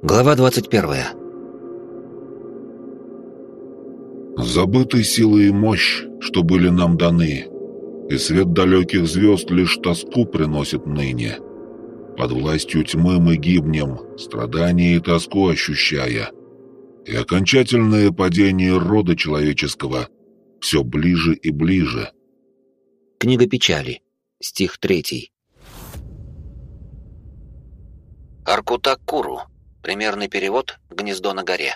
Глава 21. Забыты силы и мощь, что были нам даны, и свет далеких звезд лишь тоску приносит ныне. Под властью тьмы мы гибнем, страдания и тоску ощущая, и окончательное падение рода человеческого все ближе и ближе. Книга печали. Стих 3. Аркутак-Куру. Примерный перевод «Гнездо на горе».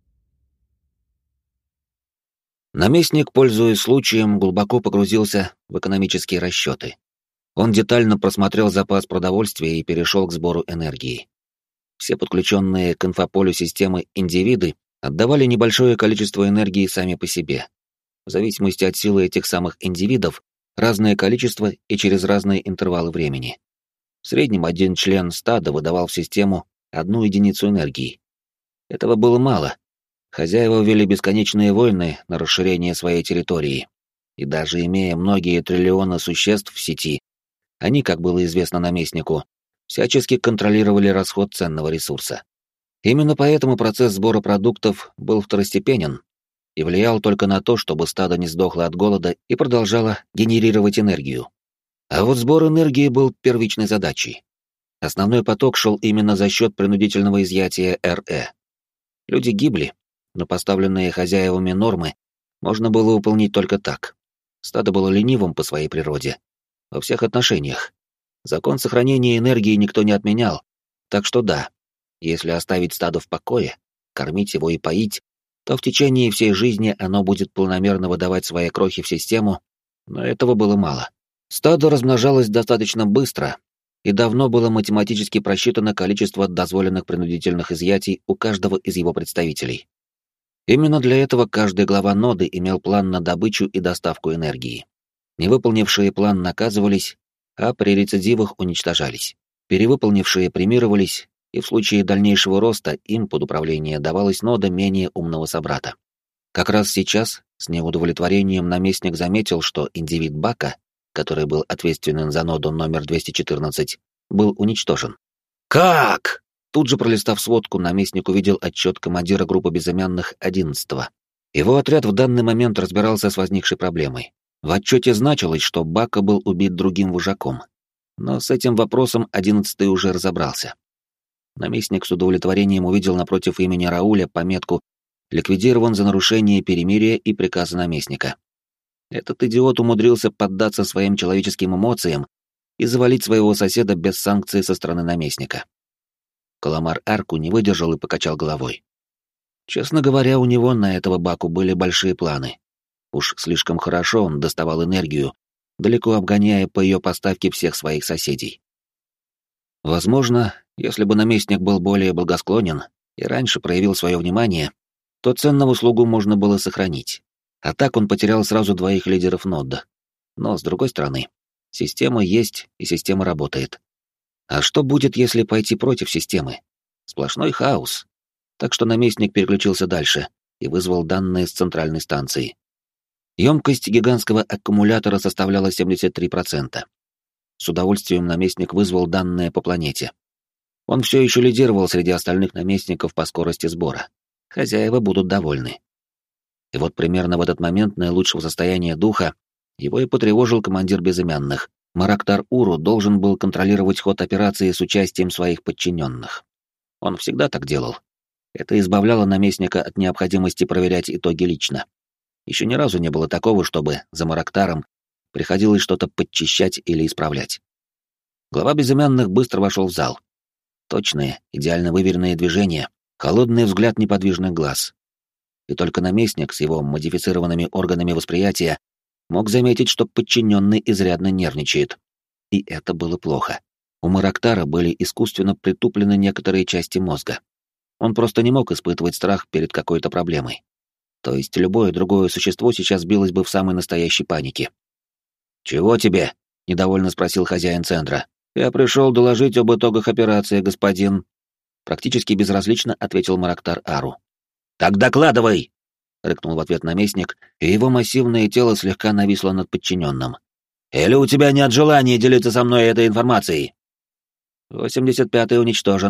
Наместник, пользуясь случаем, глубоко погрузился в экономические расчеты. Он детально просмотрел запас продовольствия и перешел к сбору энергии. Все подключенные к инфополю системы индивиды отдавали небольшое количество энергии сами по себе. В зависимости от силы этих самых индивидов, разное количество и через разные интервалы времени. В среднем один член стада выдавал в систему 1 единицу энергии. Этого было мало. Хозяева вели бесконечные войны на расширение своей территории. И даже имея многие триллионы существ в сети, они, как было известно наместнику, всячески контролировали расход ценного ресурса. Именно поэтому процесс сбора продуктов был второстепенен и влиял только на то, чтобы стадо не сдохло от голода и продолжало генерировать энергию. А вот сбор энергии был первичной задачей. Основной поток шел именно за счет принудительного изъятия РЭ. Люди гибли, но поставленные хозяевами нормы можно было выполнить только так. Стадо было ленивым по своей природе. Во всех отношениях. Закон сохранения энергии никто не отменял. Так что да, если оставить стадо в покое, кормить его и поить, то в течение всей жизни оно будет планомерно выдавать свои крохи в систему, но этого было мало. Стадо размножалось достаточно быстро, и давно было математически просчитано количество дозволенных принудительных изъятий у каждого из его представителей. Именно для этого каждый глава ноды имел план на добычу и доставку энергии. Невыполнившие план наказывались, а при рецидивах уничтожались. Перевыполнившие премировались, и в случае дальнейшего роста им под управление давалась нода менее умного собрата. Как раз сейчас, с неудовлетворением, наместник заметил, что индивид Бака, который был ответственен за ноду номер 214, был уничтожен. «Как?» Тут же, пролистав сводку, наместник увидел отчет командира группы безымянных 11-го. Его отряд в данный момент разбирался с возникшей проблемой. В отчете значилось, что Бака был убит другим вожаком. Но с этим вопросом 11-й уже разобрался. Наместник с удовлетворением увидел напротив имени Рауля пометку «Ликвидирован за нарушение перемирия и приказа наместника». Этот идиот умудрился поддаться своим человеческим эмоциям и завалить своего соседа без санкций со стороны наместника. Каламар Арку не выдержал и покачал головой. Честно говоря, у него на этого Баку были большие планы. Уж слишком хорошо он доставал энергию, далеко обгоняя по ее поставке всех своих соседей. Возможно, если бы наместник был более благосклонен и раньше проявил свое внимание, то ценного слугу можно было сохранить. А так он потерял сразу 2 лидеров нода. Но, с другой стороны, система есть, и система работает. А что будет, если пойти против системы? Сплошной хаос. Так что наместник переключился дальше и вызвал данные с центральной станции. Емкость гигантского аккумулятора составляла 73%. С удовольствием наместник вызвал данные по планете. Он все еще лидировал среди остальных наместников по скорости сбора. Хозяева будут довольны. И вот примерно в этот момент наилучшего состояния духа его и потревожил командир безымянных. Марактар-Уру должен был контролировать ход операции с участием своих подчиненных. Он всегда так делал. Это избавляло наместника от необходимости проверять итоги лично. Еще ни разу не было такого, чтобы за Марактаром приходилось что-то подчищать или исправлять. Глава безымянных быстро вошел в зал. Точные, идеально выверенные движения, холодный взгляд неподвижных глаз. И только наместник с его модифицированными органами восприятия мог заметить, что подчиненный изрядно нервничает. И это было плохо. У Марактара были искусственно притуплены некоторые части мозга. Он просто не мог испытывать страх перед какой-то проблемой. То есть любое другое существо сейчас билось бы в самой настоящей панике. «Чего тебе?» — недовольно спросил хозяин центра. «Я пришел доложить об итогах операции, господин». Практически безразлично ответил Марактар Ару. «Так докладывай!» — рыкнул в ответ наместник, и его массивное тело слегка нависло над подчиненным. «Или у тебя нет желания делиться со мной этой информацией?» 85-й уничтожен.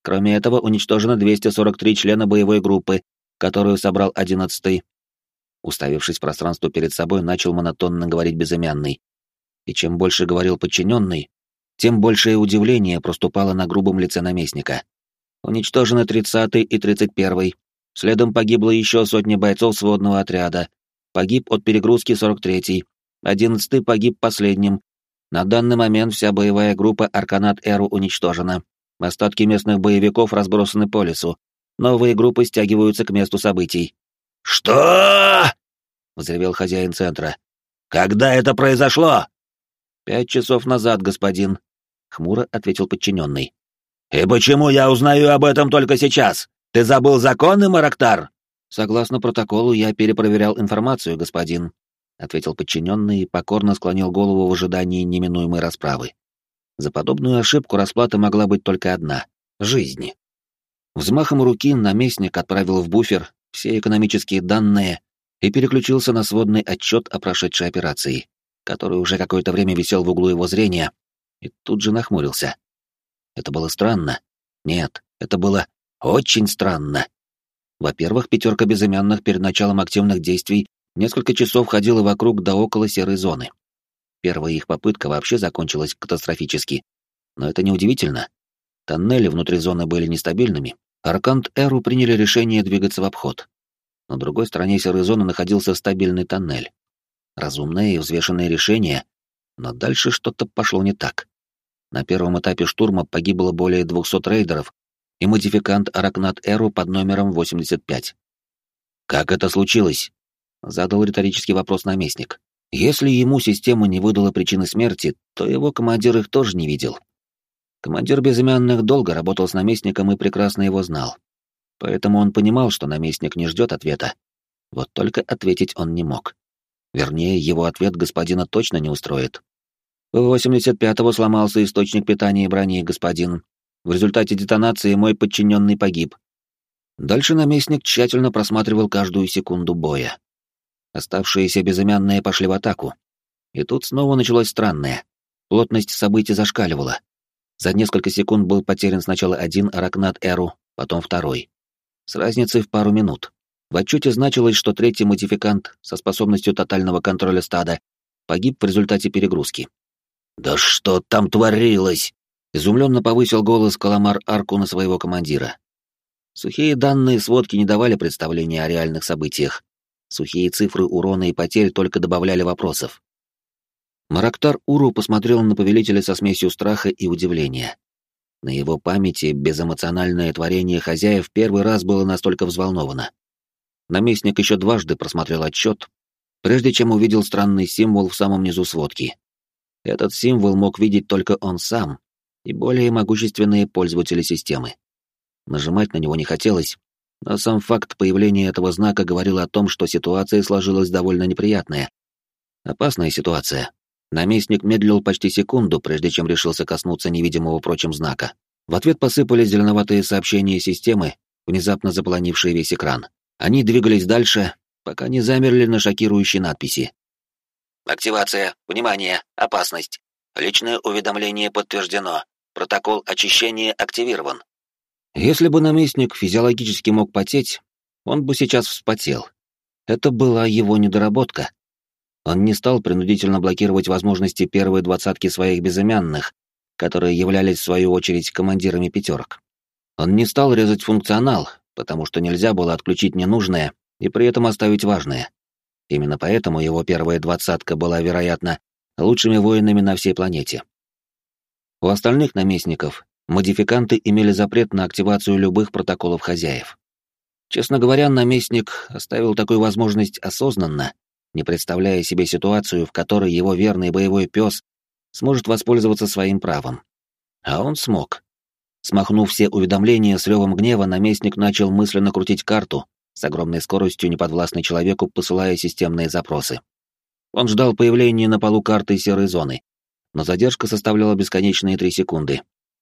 Кроме этого, уничтожено 243 члена боевой группы, которую собрал 11-й. Уставившись в пространство перед собой, начал монотонно говорить безымянный. И чем больше говорил подчиненный, тем большее удивление проступало на грубом лице наместника. Уничтожены 30-й и 31-й. Следом погибло еще сотни бойцов сводного отряда. Погиб от перегрузки 43-й. 11-й погиб последним. На данный момент вся боевая группа Арканат Эру уничтожена. Остатки местных боевиков разбросаны по лесу. Новые группы стягиваются к месту событий. «Что?» — взревел хозяин центра. «Когда это произошло?» 5 часов назад, господин», — хмуро ответил подчиненный. «И почему я узнаю об этом только сейчас? Ты забыл законы, Марактар?» «Согласно протоколу, я перепроверял информацию, господин», — ответил подчиненный и покорно склонил голову в ожидании неминуемой расправы. За подобную ошибку расплата могла быть только одна — жизнь. Взмахом руки наместник отправил в буфер все экономические данные и переключился на сводный отчет о прошедшей операции, который уже какое-то время висел в углу его зрения, и тут же нахмурился. Это было странно. Нет, это было очень странно. Во-первых, 5 безымянных перед началом активных действий несколько часов ходила вокруг да около серой зоны. Первая их попытка вообще закончилась катастрофически. Но это неудивительно. Тоннели внутри зоны были нестабильными. Арканат Эру приняли решение двигаться в обход. На другой стороне серой зоны находился стабильный тоннель. Разумное и взвешенное решение, но дальше что-то пошло не так. На первом этапе штурма погибло более 200 рейдеров и модификант Арканат Эру под номером 85. «Как это случилось?» — задал риторический вопрос наместник. Если ему система не выдала причины смерти, то его командир их тоже не видел. Командир безымянных долго работал с наместником и прекрасно его знал. Поэтому он понимал, что наместник не ждет ответа. Вот только ответить он не мог. Вернее, его ответ господина точно не устроит. У 85-го сломался источник питания брони, господин. В результате детонации мой подчиненный погиб. Дальше наместник тщательно просматривал каждую секунду боя. Оставшиеся безымянные пошли в атаку. И тут снова началось странное. Плотность событий зашкаливала. За несколько секунд был потерян сначала один Арканат Эру, потом второй. С разницей в пару минут. В отчете значилось, что 3-й модификант со способностью тотального контроля стада погиб в результате перегрузки. «Да что там творилось?» — изумленно повысил голос Каламар Арку на своего командира. Сухие данные сводки не давали представления о реальных событиях. Сухие цифры урона и потерь только добавляли вопросов. Марактар Уру посмотрел на повелителя со смесью страха и удивления. На его памяти безэмоциональное творение хозяев первый раз было настолько взволновано. Наместник еще дважды просмотрел отчет, прежде чем увидел странный символ в самом низу сводки. Этот символ мог видеть только он сам и более могущественные пользователи системы. Нажимать на него не хотелось, но сам факт появления этого знака говорил о том, что ситуация сложилась довольно неприятная. Опасная ситуация. Наместник медлил почти секунду, прежде чем решился коснуться невидимого прочим знака. В ответ посыпались зеленоватые сообщения системы, внезапно заполонившие весь экран. Они двигались дальше, пока не замерли на шокирующей надписи. «Активация. Внимание. Опасность. Личное уведомление подтверждено. Протокол очищения активирован». Если бы наместник физиологически мог потеть, он бы сейчас вспотел. Это была его недоработка. Он не стал принудительно блокировать возможности первой 20-ки своих безымянных, которые являлись в свою очередь командирами 5-ок. Он не стал резать функционал, потому что нельзя было отключить ненужное и при этом оставить важное. Именно поэтому его первая 20-ка была, вероятно, лучшими воинами на всей планете. У остальных наместников модификанты имели запрет на активацию любых протоколов хозяев. Честно говоря, наместник оставил такую возможность осознанно, не представляя себе ситуацию, в которой его верный боевой пес сможет воспользоваться своим правом. А он смог. Смахнув все уведомления с ревом гнева, наместник начал мысленно крутить карту, с огромной скоростью неподвластной человеку, посылая системные запросы. Он ждал появления на полу карты серой зоны, но задержка составляла бесконечные 3 секунды.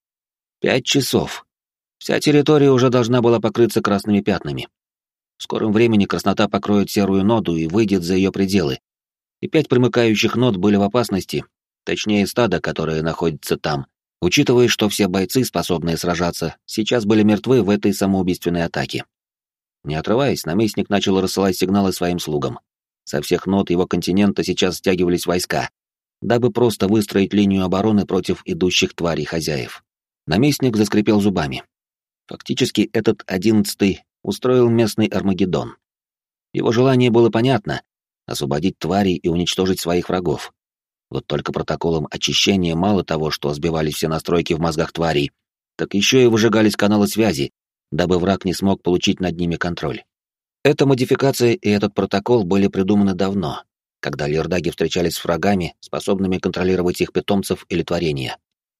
5 часов. Вся территория уже должна была покрыться красными пятнами. В скором времени краснота покроет серую ноду и выйдет за ее пределы. И 5 примыкающих нод были в опасности, точнее стадо, которое находится там, Учитывая, что все бойцы, способные сражаться, сейчас были мертвы в этой самоубийственной атаке. Не отрываясь, наместник начал рассылать сигналы своим слугам. Со всех нот его континента сейчас стягивались войска, дабы просто выстроить линию обороны против идущих тварей хозяев. Наместник заскрипел зубами. Фактически этот 11-й устроил местный Армагеддон. Его желание было понятно — освободить тварей и уничтожить своих врагов. Вот только протоколом очищения мало того, что сбивались все настройки в мозгах тварей, так еще и выжигались каналы связи, дабы враг не смог получить над ними контроль. Эта модификация и этот протокол были придуманы давно, когда лирдаги встречались с врагами, способными контролировать их питомцев или творения.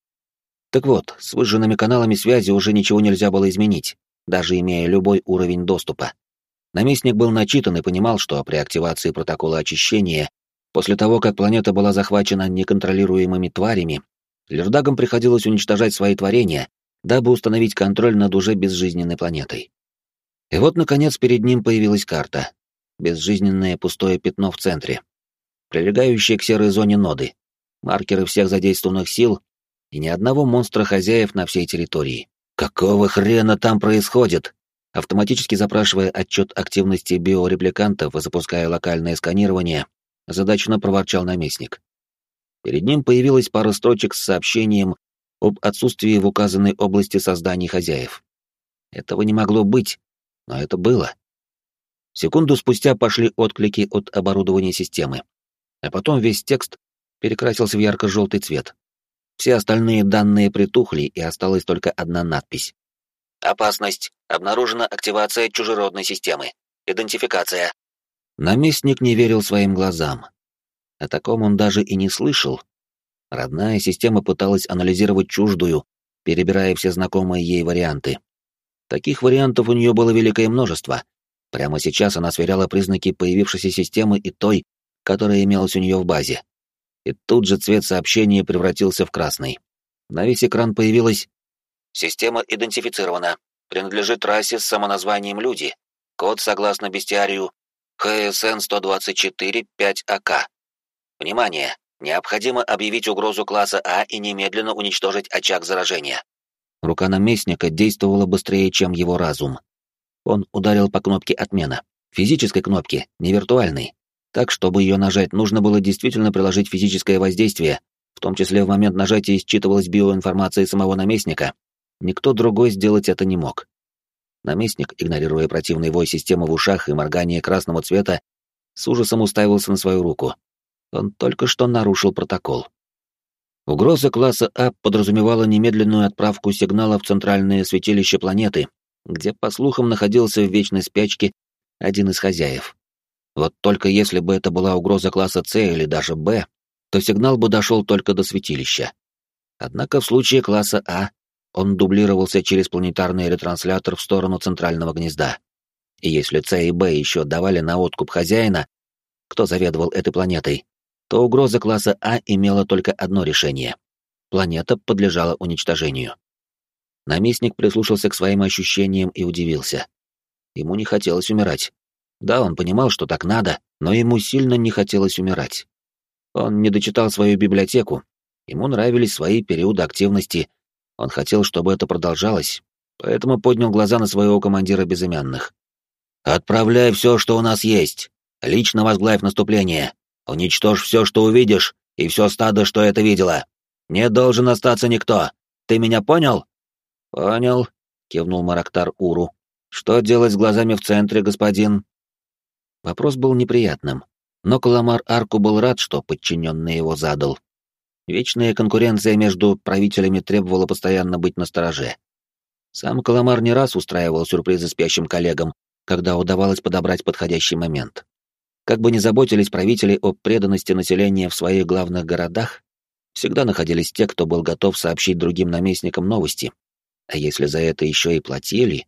Так вот, с выжженными каналами связи уже ничего нельзя было изменить, даже имея любой уровень доступа. Наместник был начитан и понимал, что при активации протокола очищения, после того, как планета была захвачена неконтролируемыми тварями, лирдагам приходилось уничтожать свои творения, дабы установить контроль над уже безжизненной планетой. И вот, наконец, перед ним появилась карта. Безжизненное пустое пятно в центре. Прилегающие к серой зоне ноды. Маркеры всех задействованных сил и ни одного монстра хозяев на всей территории. «Какого хрена там происходит?» Автоматически запрашивая отчет активности биорепликантов и запуская локальное сканирование, озадаченно проворчал наместник. Перед ним появилась пара строчек с сообщением об отсутствии в указанной области созданий хозяев. Этого не могло быть, но это было. Секунду спустя пошли отклики от оборудования системы, а потом весь текст перекрасился в ярко-желтый цвет. Все остальные данные притухли, и осталась только одна надпись. «Опасность. Обнаружена активация чужеродной системы. Идентификация». Наместник не верил своим глазам. О таком он даже и не слышал. Родная система пыталась анализировать чуждую, перебирая все знакомые ей варианты. Таких вариантов у нее было великое множество. Прямо сейчас она сверяла признаки появившейся системы и той, которая имелась у нее в базе. И тут же цвет сообщения превратился в красный. На весь экран появилось: «Система идентифицирована. Принадлежит расе с самоназванием «Люди». Код согласно бестиарию ХСН-124-5АК. Внимание! Необходимо объявить угрозу класса А и немедленно уничтожить очаг заражения». Рука наместника действовала быстрее, чем его разум. Он ударил по кнопке «Отмена». Физической кнопке, не виртуальной. Так, чтобы ее нажать, нужно было действительно приложить физическое воздействие, в том числе в момент нажатия считывалась биоинформация самого наместника. Никто другой сделать это не мог. Наместник, игнорируя противный вой системы в ушах и моргание красного цвета, с ужасом уставился на свою руку. Он только что нарушил протокол. Угроза класса А подразумевала немедленную отправку сигнала в центральное святилище планеты, где, по слухам, находился в вечной спячке один из хозяев. Вот только если бы это была угроза класса С или даже Б, то сигнал бы дошел только до святилища. Однако в случае класса А он дублировался через планетарный ретранслятор в сторону центрального гнезда. И если С и Б еще давали на откуп хозяина, кто заведовал этой планетой, то угроза класса А имела только одно решение. Планета подлежала уничтожению. Наместник прислушался к своим ощущениям и удивился. Ему не хотелось умирать. Да, он понимал, что так надо, но ему сильно не хотелось умирать. Он не дочитал свою библиотеку, ему нравились свои периоды активности, он хотел, чтобы это продолжалось, поэтому поднял глаза на своего командира безымянных. «Отправляй все, что у нас есть. Лично возглавь наступление. Уничтожь все, что увидишь, и все стадо, что это видело. Не должен остаться никто. Ты меня понял?» «Понял», — кивнул Марактар Уру. «Что делать с глазами в центре, господин?» Вопрос был неприятным, но Каламар Арку был рад, что подчиненный его задал. Вечная конкуренция между правителями требовала постоянно быть настороже. Сам Каламар не раз устраивал сюрпризы спящим коллегам, когда удавалось подобрать подходящий момент. Как бы ни заботились правители о преданности населения в своих главных городах, всегда находились те, кто был готов сообщить другим наместникам новости. А если за это еще и платили...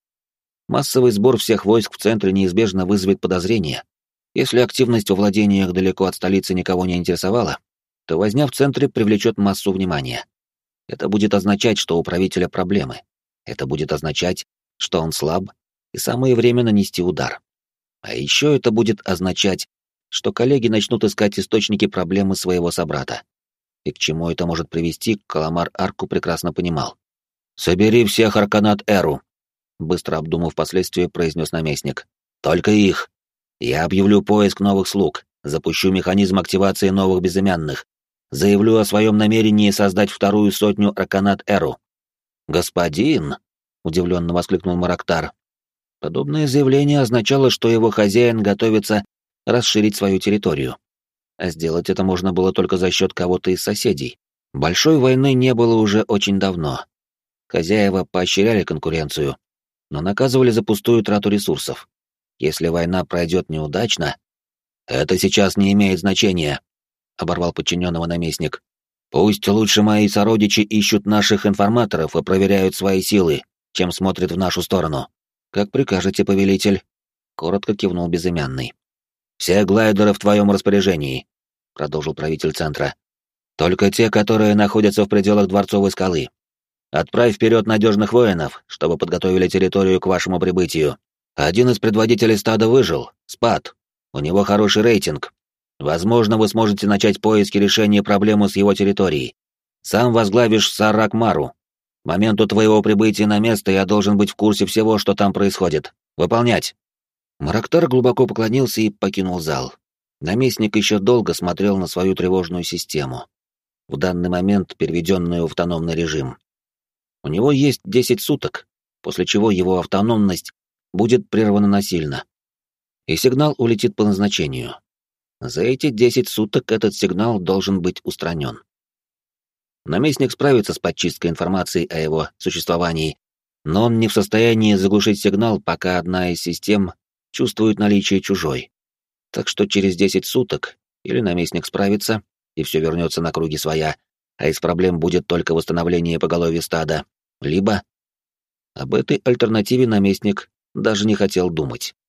Массовый сбор всех войск в центре неизбежно вызовет подозрения. Если активность во владениях далеко от столицы никого не интересовала, то возня в центре привлечет массу внимания. Это будет означать, что у правителя проблемы. Это будет означать, что он слаб, и самое время нанести удар. А еще это будет означать, что коллеги начнут искать источники проблемы своего собрата. и к чему это может привести, Каламар Арку прекрасно понимал. «Собери всех Арканат Эру», — быстро обдумав последствия, произнес наместник. «Только их. Я объявлю поиск новых слуг, запущу механизм активации новых безымянных, заявлю о своем намерении создать 200 Арканат Эру». «Господин!» — удивленно воскликнул Марактар. Подобное заявление означало, что его хозяин готовится расширить свою территорию. А сделать это можно было только за счет кого-то из соседей. Большой войны не было уже очень давно. Хозяева поощряли конкуренцию, но наказывали за пустую трату ресурсов. Если война пройдет неудачно, это сейчас не имеет значения, — оборвал подчиненного наместник. Пусть лучше мои сородичи ищут наших информаторов и проверяют свои силы, чем смотрят в нашу сторону. Как прикажете, повелитель, — коротко кивнул безымянный. Все глайдеры в твоем распоряжении, — продолжил правитель центра. Только те, которые находятся в пределах Дворцовой скалы. Отправь вперед надежных воинов, чтобы подготовили территорию к вашему прибытию. Один из предводителей стада выжил, Спад. У него хороший рейтинг. Возможно, вы сможете начать поиски решения проблемы с его территорией. Сам возглавишь Саррак-Мару. К моменту твоего прибытия на место я должен быть в курсе всего, что там происходит. Выполнять!» Марактар глубоко поклонился и покинул зал. Наместник еще долго смотрел на свою тревожную систему, в данный момент переведенную в автономный режим. У него есть 10 суток, после чего его автономность будет прервана насильно, и сигнал улетит по назначению. За эти 10 суток этот сигнал должен быть устранен. Наместник справится с подчисткой информации о его существовании, но он не в состоянии заглушить сигнал, пока одна из систем чувствует наличие чужой. Так что через 10 суток или наместник справится, и все вернется на круги своя, а из проблем будет только восстановление поголовья стада, либо... Об этой альтернативе наместник даже не хотел думать.